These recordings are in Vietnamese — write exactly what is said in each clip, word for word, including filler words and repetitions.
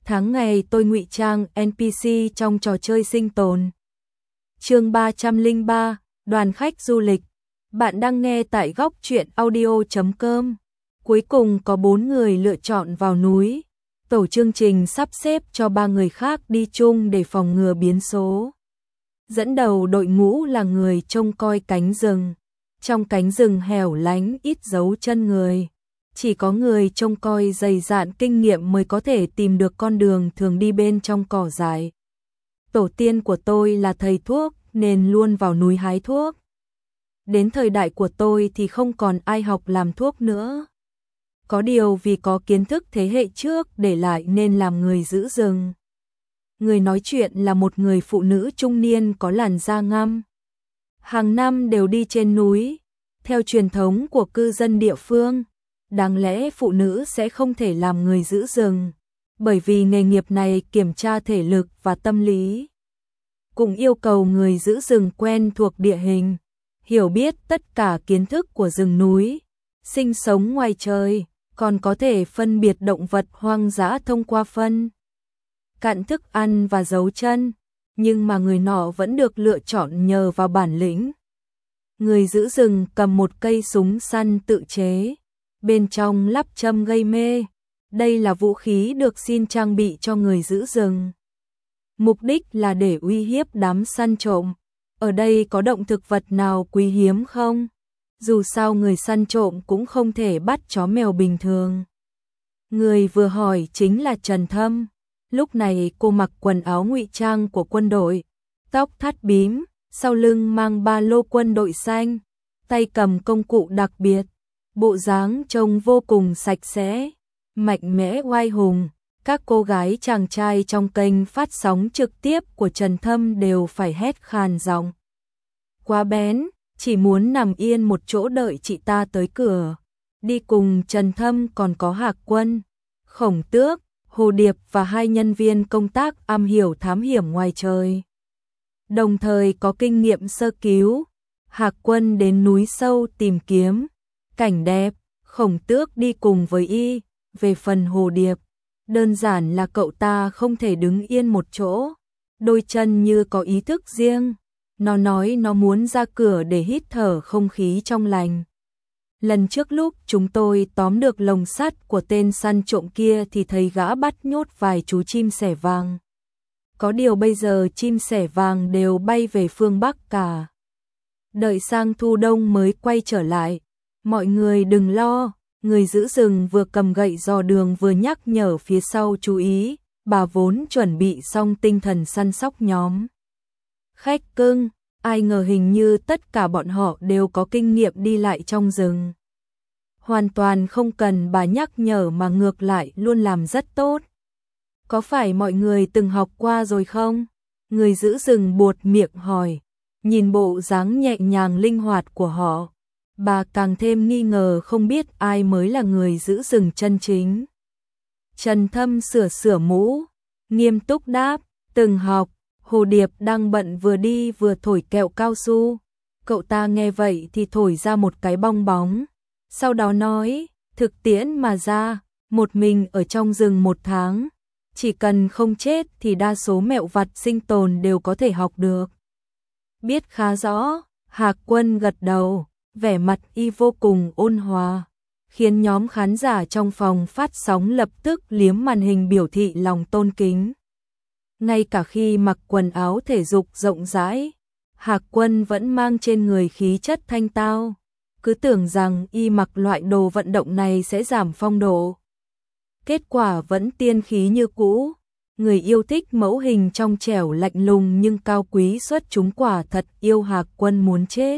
Tháng ngày tôi ngụy trang en pê xê trong trò chơi sinh tồn. Chương ba trăm lẻ ba, đoàn khách du lịch. Bạn đang nghe tại góc truyện audio chấm com. Cuối cùng có bốn người lựa chọn vào núi. Tổ chương trình sắp xếp cho ba người khác đi chung để phòng ngừa biến số. Dẫn đầu đội ngũ là người trông coi cánh rừng. Trong cánh rừng hẻo lánh ít dấu chân người. Chỉ có người trông coi dày dạn kinh nghiệm mới có thể tìm được con đường thường đi bên trong cỏ dại. Tổ tiên của tôi là thầy thuốc nên luôn vào núi hái thuốc. Đến thời đại của tôi thì không còn ai học làm thuốc nữa. Có điều vì có kiến thức thế hệ trước để lại nên làm người giữ rừng. Người nói chuyện là một người phụ nữ trung niên có làn da ngăm. Hàng năm đều đi trên núi. Theo truyền thống của cư dân địa phương, đáng lẽ phụ nữ sẽ không thể làm người giữ rừng, bởi vì nghề nghiệp này kiểm tra thể lực và tâm lý. Cũng yêu cầu người giữ rừng quen thuộc địa hình, hiểu biết tất cả kiến thức của rừng núi, sinh sống ngoài trời, còn có thể phân biệt động vật hoang dã thông qua phân cặn thức ăn và dấu chân, nhưng mà người nọ vẫn được lựa chọn nhờ vào bản lĩnh. Người giữ rừng cầm một cây súng săn tự chế, bên trong lắp châm gây mê. Đây là vũ khí được xin trang bị cho người giữ rừng. Mục đích là để uy hiếp đám săn trộm. Ở đây có động thực vật nào quý hiếm không? Dù sao người săn trộm cũng không thể bắt chó mèo bình thường. Người vừa hỏi chính là Trần Thâm. Lúc này cô mặc quần áo ngụy trang của quân đội, tóc thắt bím, sau lưng mang ba lô quân đội xanh, tay cầm công cụ đặc biệt. Bộ dáng trông vô cùng sạch sẽ, mạnh mẽ oai hùng. Các cô gái chàng trai trong kênh phát sóng trực tiếp của Trần Thâm đều phải hét khàn giọng. Quá bén, chỉ muốn nằm yên một chỗ đợi chị ta tới cửa. Đi cùng Trần Thâm còn có Hạc Quân, Khổng Tước, Hồ Điệp và hai nhân viên công tác am hiểu thám hiểm ngoài trời. Đồng thời có kinh nghiệm sơ cứu. Hạc Quân đến núi sâu tìm kiếm cảnh đẹp, Khổng Tước đi cùng với y. Về phần Hồ Điệp, đơn giản là cậu ta không thể đứng yên một chỗ, đôi chân như có ý thức riêng. Nó nói nó muốn ra cửa để hít thở không khí trong lành. Lần trước lúc chúng tôi tóm được lồng sắt của tên săn trộm kia thì thấy gã bắt nhốt vài chú chim sẻ vàng. Có điều bây giờ chim sẻ vàng đều bay về phương Bắc cả. Đợi sang thu đông mới quay trở lại. Mọi người đừng lo, người giữ rừng vừa cầm gậy dò đường vừa nhắc nhở phía sau chú ý, bà vốn chuẩn bị xong tinh thần săn sóc nhóm khách cưng, ai ngờ hình như tất cả bọn họ đều có kinh nghiệm đi lại trong rừng. Hoàn toàn không cần bà nhắc nhở mà ngược lại luôn làm rất tốt. Có phải mọi người từng học qua rồi không? Người giữ rừng buột miệng hỏi, nhìn bộ dáng nhẹ nhàng linh hoạt của họ. Bà càng thêm nghi ngờ không biết ai mới là người giữ rừng chân chính. Trần Thâm sửa sửa mũ, nghiêm túc đáp, từng học. Hồ Điệp đang bận vừa đi vừa thổi kẹo cao su. Cậu ta nghe vậy thì thổi ra một cái bong bóng. Sau đó nói, thực tiễn mà ra, một mình ở trong rừng một tháng. Chỉ cần không chết thì đa số mẹo vặt sinh tồn đều có thể học được. Biết khá rõ, Hạc Quân gật đầu. Vẻ mặt y vô cùng ôn hòa, khiến nhóm khán giả trong phòng phát sóng lập tức liếm màn hình biểu thị lòng tôn kính. Ngay cả khi mặc quần áo thể dục rộng rãi, Hạc Quân vẫn mang trên người khí chất thanh tao, cứ tưởng rằng y mặc loại đồ vận động này sẽ giảm phong độ. Kết quả vẫn tiên khí như cũ, người yêu thích mẫu hình trong trẻo lạnh lùng nhưng cao quý xuất chúng quả thật yêu Hạc Quân muốn chết.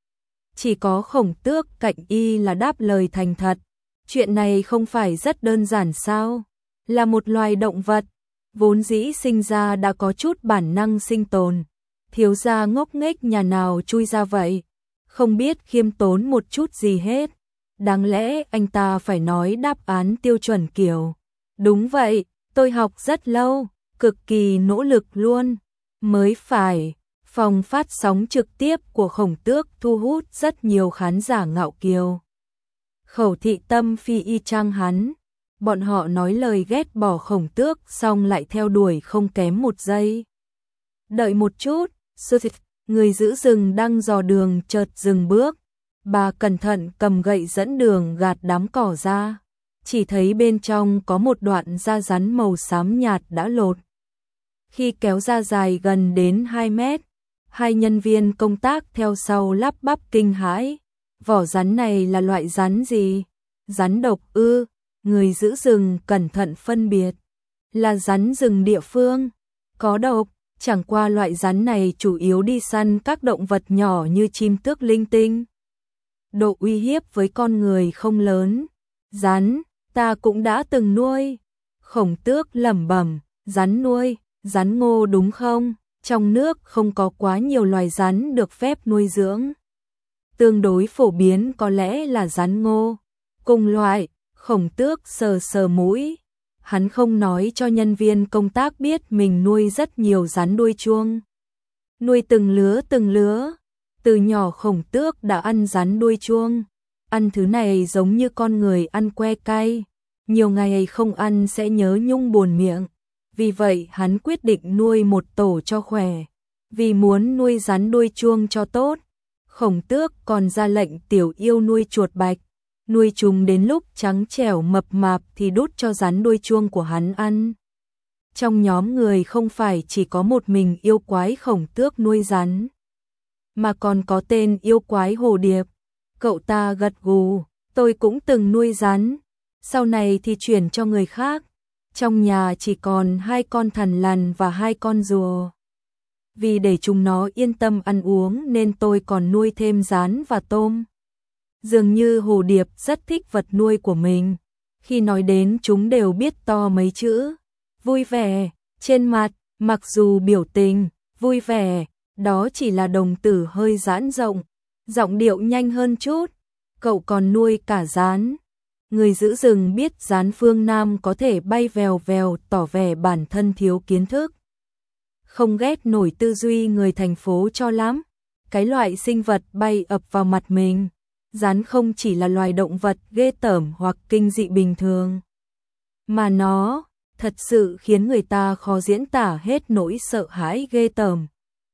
Chỉ có Khổng Tước cạnh y là đáp lời thành thật. Chuyện này không phải rất đơn giản sao? Là một loài động vật, vốn dĩ sinh ra đã có chút bản năng sinh tồn. Thiếu gia ngốc nghếch nhà nào chui ra vậy? Không biết khiêm tốn một chút gì hết. Đáng lẽ anh ta phải nói đáp án tiêu chuẩn kiểu. Đúng vậy, tôi học rất lâu, cực kỳ nỗ lực luôn. Mới phải. Phòng phát sóng trực tiếp của Khổng Tước thu hút rất nhiều khán giả ngạo kiều. Khẩu thị tâm phi y chang hắn, Bọn họ nói lời ghét bỏ Khổng Tước xong lại theo đuổi không kém một giây. Đợi một chút, người giữ rừng đang dò đường chợt dừng bước. Bà cẩn thận cầm gậy dẫn đường gạt đám cỏ ra. Chỉ thấy bên trong có một đoạn da rắn màu xám nhạt đã lột. Khi kéo ra dài gần đến hai mét, hai nhân viên công tác theo sau lắp bắp kinh hãi. Vỏ rắn này là loại rắn gì? Rắn độc ư? Người giữ rừng cẩn thận phân biệt. Là rắn rừng địa phương. Có độc, chẳng qua loại rắn này chủ yếu đi săn các động vật nhỏ như chim tước linh tinh. Độ uy hiếp với con người không lớn. Rắn, ta cũng đã từng nuôi. Khổng Tước lẩm bẩm, rắn nuôi, rắn ngô đúng không? Trong nước không có quá nhiều loài rắn được phép nuôi dưỡng. Tương đối phổ biến có lẽ là rắn ngô. Cùng loại, Khổng Tước sờ sờ mũi. Hắn không nói cho nhân viên công tác biết mình nuôi rất nhiều rắn đuôi chuông. Nuôi từng lứa từng lứa. Từ nhỏ Khổng Tước đã ăn rắn đuôi chuông. Ăn thứ này giống như con người ăn que cay. Nhiều ngày không ăn sẽ nhớ nhung buồn miệng. Vì vậy hắn quyết định nuôi một tổ cho khỏe. Vì muốn nuôi rắn đuôi chuông cho tốt, Khổng Tước còn ra lệnh tiểu yêu nuôi chuột bạch. Nuôi chúng đến lúc trắng trẻo mập mạp thì đút cho rắn đuôi chuông của hắn ăn. Trong nhóm người không phải chỉ có một mình yêu quái Khổng Tước nuôi rắn, mà còn có tên yêu quái hồ điệp. Cậu ta gật gù, tôi cũng từng nuôi rắn, sau này thì chuyển cho người khác. Trong nhà chỉ còn hai con thằn lằn và hai con rùa. Vì để chúng nó yên tâm ăn uống nên tôi còn nuôi thêm gián và tôm. Dường như hồ điệp rất thích vật nuôi của mình. Khi nói đến chúng đều biết to mấy chữ. Vui vẻ, trên mặt, mặc dù biểu tình, vui vẻ, đó chỉ là đồng tử hơi giãn rộng. Giọng điệu nhanh hơn chút. Cậu còn nuôi cả gián. Người giữ rừng biết gián phương Nam có thể bay vèo vèo tỏ vẻ bản thân thiếu kiến thức. Không ghét nổi tư duy người thành phố cho lắm. Cái loại sinh vật bay ập vào mặt mình. Gián không chỉ là loài động vật ghê tởm hoặc kinh dị bình thường, mà nó thật sự khiến người ta khó diễn tả hết nỗi sợ hãi ghê tởm.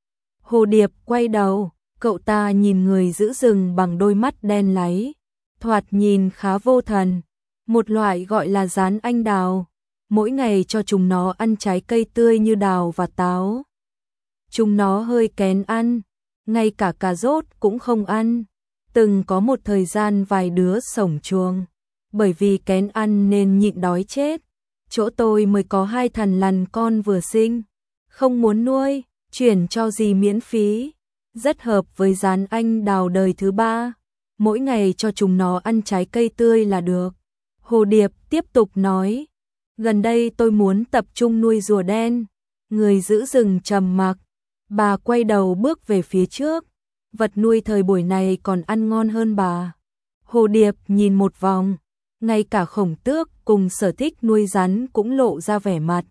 Hồ điệp quay đầu, cậu ta nhìn người giữ rừng bằng đôi mắt đen láy, thoạt nhìn khá vô thần. Một loại gọi là gián anh đào, mỗi ngày cho chúng nó ăn trái cây tươi như đào và táo. Chúng nó hơi kén ăn, ngay cả cà rốt cũng không ăn. Từng có một thời gian vài đứa sổng chuồng, bởi vì kén ăn nên nhịn đói chết. Chỗ tôi mới có hai thằn lằn con vừa sinh, không muốn nuôi, chuyển cho dì miễn phí. Rất hợp với gián anh đào đời thứ ba, mỗi ngày cho chúng nó ăn trái cây tươi là được. Hồ điệp tiếp tục nói, gần đây tôi muốn tập trung nuôi rùa đen. Người giữ rừng trầm mặc, bà quay đầu bước về phía trước. Vật nuôi thời buổi này còn ăn ngon hơn bà. Hồ điệp nhìn một vòng, ngay cả Khổng Tước cùng sở thích nuôi rắn cũng lộ ra vẻ mặt.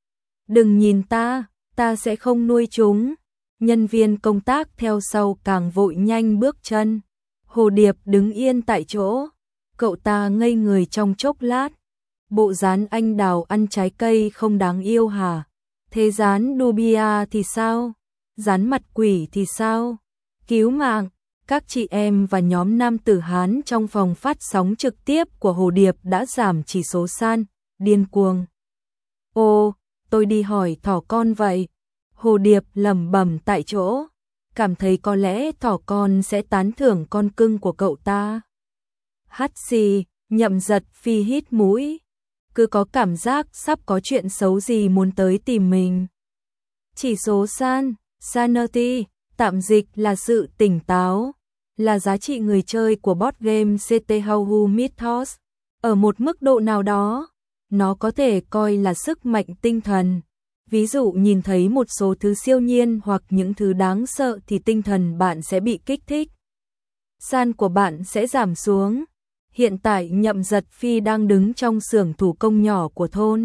Đừng nhìn ta, ta sẽ không nuôi chúng. Nhân viên công tác theo sau càng vội nhanh bước chân. Hồ điệp đứng yên tại chỗ, cậu ta ngây người trong chốc lát. Bộ gián anh đào ăn trái cây không đáng yêu hả? Thế gián Nubia thì sao? Gián mặt quỷ thì sao? Cứu mạng, các chị em và nhóm nam tử Hán trong phòng phát sóng trực tiếp của Hồ điệp đã giảm chỉ số san, điên cuồng. Ô, tôi đi hỏi thỏ con vậy. Hồ điệp lẩm bẩm tại chỗ, cảm thấy có lẽ thỏ con sẽ tán thưởng con cưng của cậu ta. Hắt xì, Nhậm Giật Phi hít mũi, cứ có cảm giác sắp có chuyện xấu gì muốn tới tìm mình. Chỉ số san, sanity, tạm dịch là sự tỉnh táo, là giá trị người chơi của board game xê tê How Who Mythos. Ở một mức độ nào đó, nó có thể coi là sức mạnh tinh thần. Ví dụ nhìn thấy một số thứ siêu nhiên hoặc những thứ đáng sợ thì tinh thần bạn sẽ bị kích thích. San của bạn sẽ giảm xuống. Hiện tại Nhậm Giật Phi đang đứng trong xưởng thủ công nhỏ của thôn.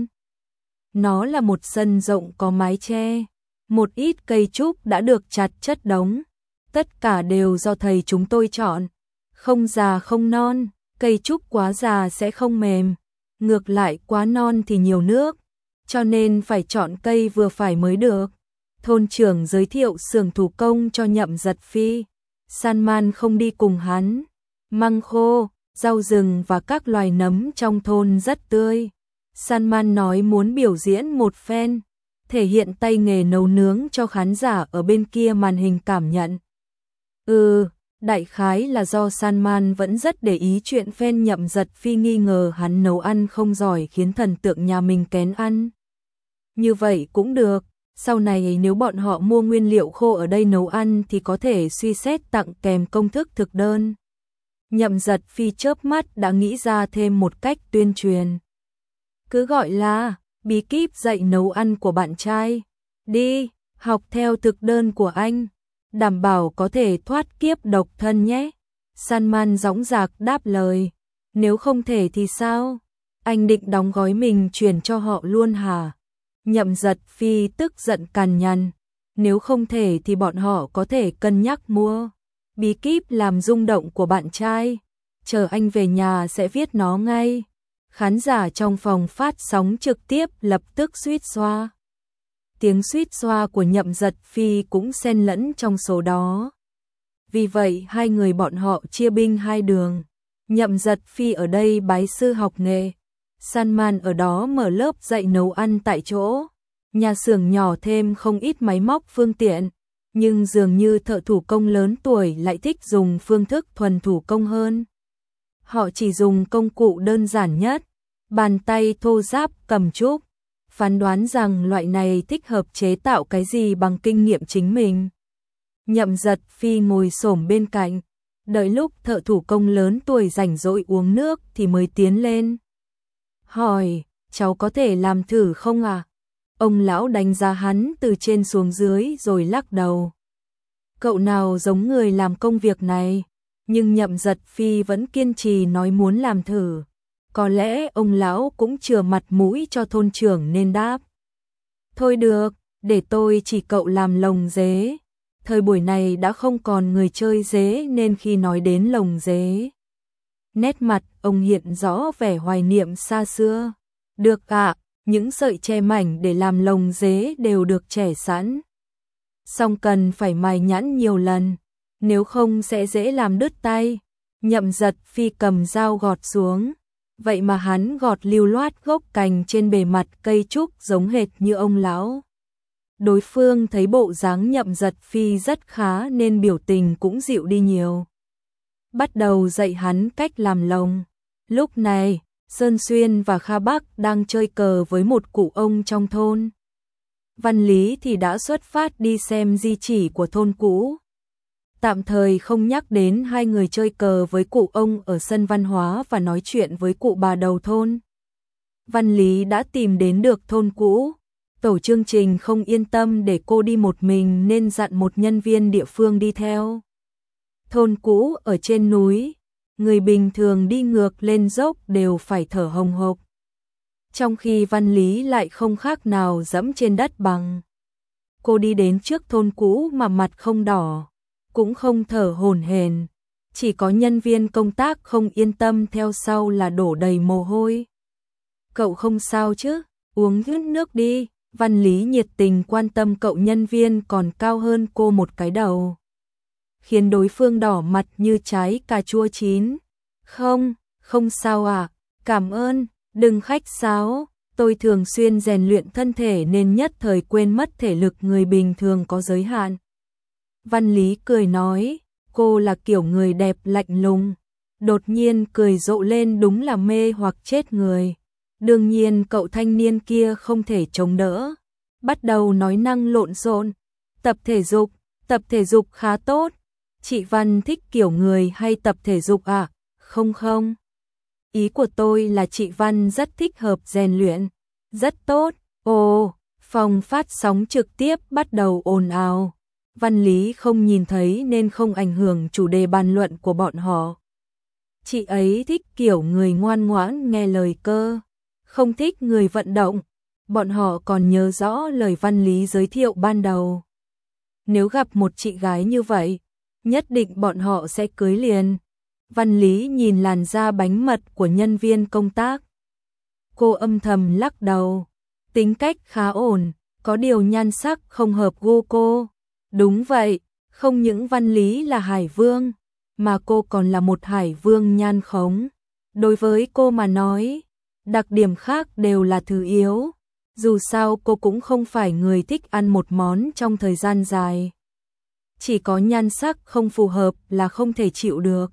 Nó là một sân rộng có mái che. Một ít cây trúc đã được chặt chất đống. Tất cả đều do thầy chúng tôi chọn. Không già không non, cây trúc quá già sẽ không mềm. ngược lại quá non thì nhiều nước, cho nên phải chọn cây vừa phải mới được. Thôn trưởng giới thiệu xưởng thủ công cho Nhậm Giật Phi. Salman không đi cùng hắn. Măng khô, rau rừng và các loài nấm trong thôn rất tươi. Salman nói muốn biểu diễn một phen, thể hiện tay nghề nấu nướng cho khán giả ở bên kia màn hình cảm nhận. Ừ, đại khái là do Salman vẫn rất để ý chuyện phen Nhậm Giật Phi nghi ngờ hắn nấu ăn không giỏi khiến thần tượng nhà mình kén ăn. Như vậy cũng được, sau này nếu bọn họ mua nguyên liệu khô ở đây nấu ăn thì có thể suy xét tặng kèm công thức thực đơn. Nhậm Giật Phi chớp mắt đã nghĩ ra thêm một cách tuyên truyền. Cứ gọi là bí kíp dạy nấu ăn của bạn trai. Đi, học theo thực đơn của anh, đảm bảo có thể thoát kiếp độc thân nhé. Salman dõng dạc đáp lời. Nếu không thể thì sao? Anh định đóng gói mình chuyển cho họ luôn hả? Nhậm Giật Phi tức giận cằn nhằn. Nếu không thể thì bọn họ có thể cân nhắc mua bí kíp làm rung động của bạn trai. Chờ anh về nhà sẽ viết nó ngay. Khán giả trong phòng phát sóng trực tiếp lập tức suýt xoa. Tiếng suýt xoa của Nhậm Giật Phi cũng xen lẫn trong số đó. Vì vậy hai người bọn họ chia binh hai đường. Nhậm Giật Phi ở đây bái sư học nghề. Salman ở đó mở lớp dạy nấu ăn tại chỗ. Nhà xưởng nhỏ thêm không ít máy móc phương tiện. Nhưng dường như thợ thủ công lớn tuổi lại thích dùng phương thức thuần thủ công hơn. Họ chỉ dùng công cụ đơn giản nhất, bàn tay thô ráp cầm trúc, phán đoán rằng loại này thích hợp chế tạo cái gì bằng kinh nghiệm chính mình. Nhậm Giật Phi ngồi xổm bên cạnh, đợi lúc thợ thủ công lớn tuổi rảnh rỗi uống nước thì mới tiến lên. Hỏi, cháu có thể làm thử không à? Ông lão đánh giá hắn từ trên xuống dưới rồi lắc đầu. Cậu nào giống người làm công việc này? Nhưng Nhậm Giật Phi vẫn kiên trì nói muốn làm thử. Có lẽ ông lão cũng chừa mặt mũi cho thôn trưởng nên đáp. Thôi được, để tôi chỉ cậu làm lồng dế. Thời buổi này đã không còn người chơi dế nên khi nói đến lồng dế, nét mặt ông hiện rõ vẻ hoài niệm xa xưa. Được ạ, những sợi tre mảnh để làm lồng dế đều được chẻ sẵn. Song cần phải mài nhẵn nhiều lần, nếu không sẽ dễ làm đứt tay. Nhậm Giật Phi cầm dao gọt xuống, vậy mà hắn gọt lưu loát gốc cành trên bề mặt cây trúc giống hệt như ông lão. Đối phương thấy bộ dáng Nhậm Giật Phi rất khá nên biểu tình cũng dịu đi nhiều. Bắt đầu dạy hắn cách làm lồng. Lúc này, Sơn Xuyên và Kha Bắc đang chơi cờ với một cụ ông trong thôn. Văn Lý thì đã xuất phát đi xem di chỉ của thôn cũ. Tạm thời không nhắc đến hai người chơi cờ với cụ ông ở sân văn hóa và nói chuyện với cụ bà đầu thôn. Văn Lý đã tìm đến được thôn cũ. Tổ chương trình không yên tâm để cô đi một mình nên dặn một nhân viên địa phương đi theo. Thôn cũ ở trên núi, người bình thường đi ngược lên dốc đều phải thở hồng hộc. Trong khi Văn Lý lại không khác nào dẫm trên đất bằng. Cô đi đến trước thôn cũ mà mặt không đỏ, cũng không thở hổn hển, chỉ có nhân viên công tác không yên tâm theo sau là đổ đầy mồ hôi. Cậu không sao chứ, uống chút nước đi. Văn Lý nhiệt tình quan tâm cậu nhân viên còn cao hơn cô một cái đầu, khiến đối phương đỏ mặt như trái cà chua chín. Không, không sao ạ, à, cảm ơn, đừng khách sáo, tôi thường xuyên rèn luyện thân thể nên nhất thời quên mất thể lực người bình thường có giới hạn. Văn Lý cười nói, cô là kiểu người đẹp lạnh lùng, đột nhiên cười rộ lên đúng là mê hoặc chết người. Đương nhiên cậu thanh niên kia không thể chống đỡ, bắt đầu nói năng lộn xộn. Tập thể dục, tập thể dục khá tốt. Chị Văn thích kiểu người hay tập thể dục à? Không không. Ý của tôi là chị Văn rất thích hợp rèn luyện. Rất tốt. Ồ, phòng phát sóng trực tiếp bắt đầu ồn ào. Văn Lý không nhìn thấy nên không ảnh hưởng chủ đề bàn luận của bọn họ. Chị ấy thích kiểu người ngoan ngoãn nghe lời cơ, không thích người vận động. Bọn họ còn nhớ rõ lời Văn Lý giới thiệu ban đầu. Nếu gặp một chị gái như vậy, nhất định bọn họ sẽ cưới liền. Văn Lý nhìn làn da bánh mật của nhân viên công tác. Cô âm thầm lắc đầu. Tính cách khá ổn, có điều nhan sắc không hợp gu cô. Đúng vậy, không những Văn Lý là hải vương, mà cô còn là một hải vương nhan khống. Đối với cô mà nói, đặc điểm khác đều là thứ yếu. Dù sao cô cũng không phải người thích ăn một món trong thời gian dài. Chỉ có nhan sắc không phù hợp là không thể chịu được.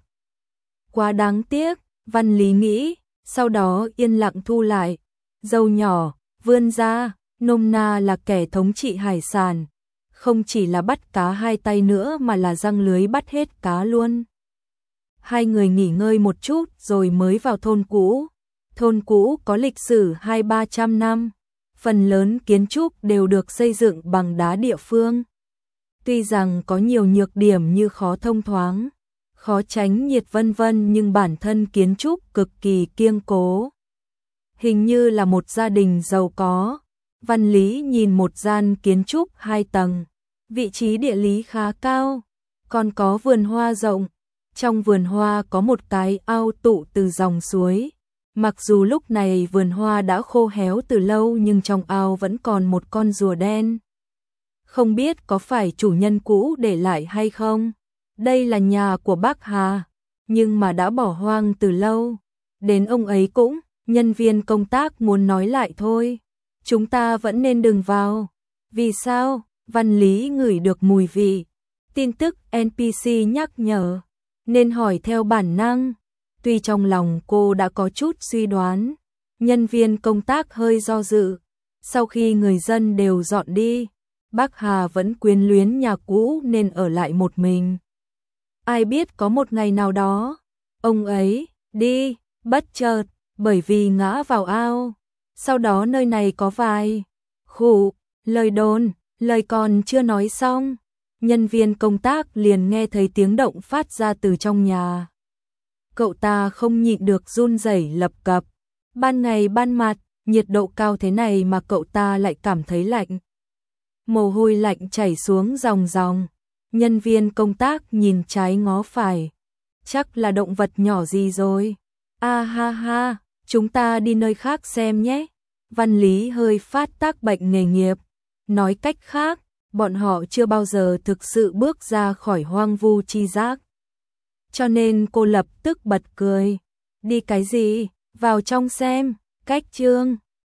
Quá đáng tiếc, Văn Lý nghĩ, sau đó yên lặng thu lại. Dâu nhỏ, vươn ra, nôm na là kẻ thống trị hải sản. Không chỉ là bắt cá hai tay nữa mà là giăng lưới bắt hết cá luôn. Hai người nghỉ ngơi một chút rồi mới vào thôn cũ. Thôn cũ có lịch sử hai ba trăm năm. Phần lớn kiến trúc đều được xây dựng bằng đá địa phương. Tuy rằng có nhiều nhược điểm như khó thông thoáng, khó tránh nhiệt vân vân, nhưng bản thân kiến trúc cực kỳ kiên cố. Hình như là một gia đình giàu có. Văn Lý nhìn một gian kiến trúc hai tầng, vị trí địa lý khá cao, còn có vườn hoa rộng. Trong vườn hoa có một cái ao tụ từ dòng suối. Mặc dù lúc này vườn hoa đã khô héo từ lâu nhưng trong ao vẫn còn một con rùa đen. Không biết có phải chủ nhân cũ để lại hay không? Đây là nhà của bác Hà, nhưng mà đã bỏ hoang từ lâu. Đến ông ấy cũng, nhân viên công tác muốn nói lại thôi. Chúng ta vẫn nên đừng vào. Vì sao? Văn Lý ngửi được mùi vị. Tin tức en pê xê nhắc nhở, nên hỏi theo bản năng. Tuy trong lòng cô đã có chút suy đoán, nhân viên công tác hơi do dự. Sau khi người dân đều dọn đi, bác Hà vẫn quyến luyến nhà cũ nên ở lại một mình. Ai biết có một ngày nào đó, ông ấy đi, bất chợt, bởi vì ngã vào ao. Sau đó nơi này có vài khủ, lời đồn, lời còn chưa nói xong. Nhân viên công tác liền nghe thấy tiếng động phát ra từ trong nhà. Cậu ta không nhịn được run rẩy lập cập. Ban ngày ban mặt, nhiệt độ cao thế này mà cậu ta lại cảm thấy lạnh. Mồ hôi lạnh chảy xuống ròng ròng. Nhân viên công tác nhìn trái ngó phải. Chắc là động vật nhỏ gì rồi. A ha ha, chúng ta đi nơi khác xem nhé. Văn Lý hơi phát tác bệnh nghề nghiệp. Nói cách khác, bọn họ chưa bao giờ thực sự bước ra khỏi hoang vu chi giác. Cho nên cô lập tức bật cười. Đi cái gì? Vào trong xem. Cách chương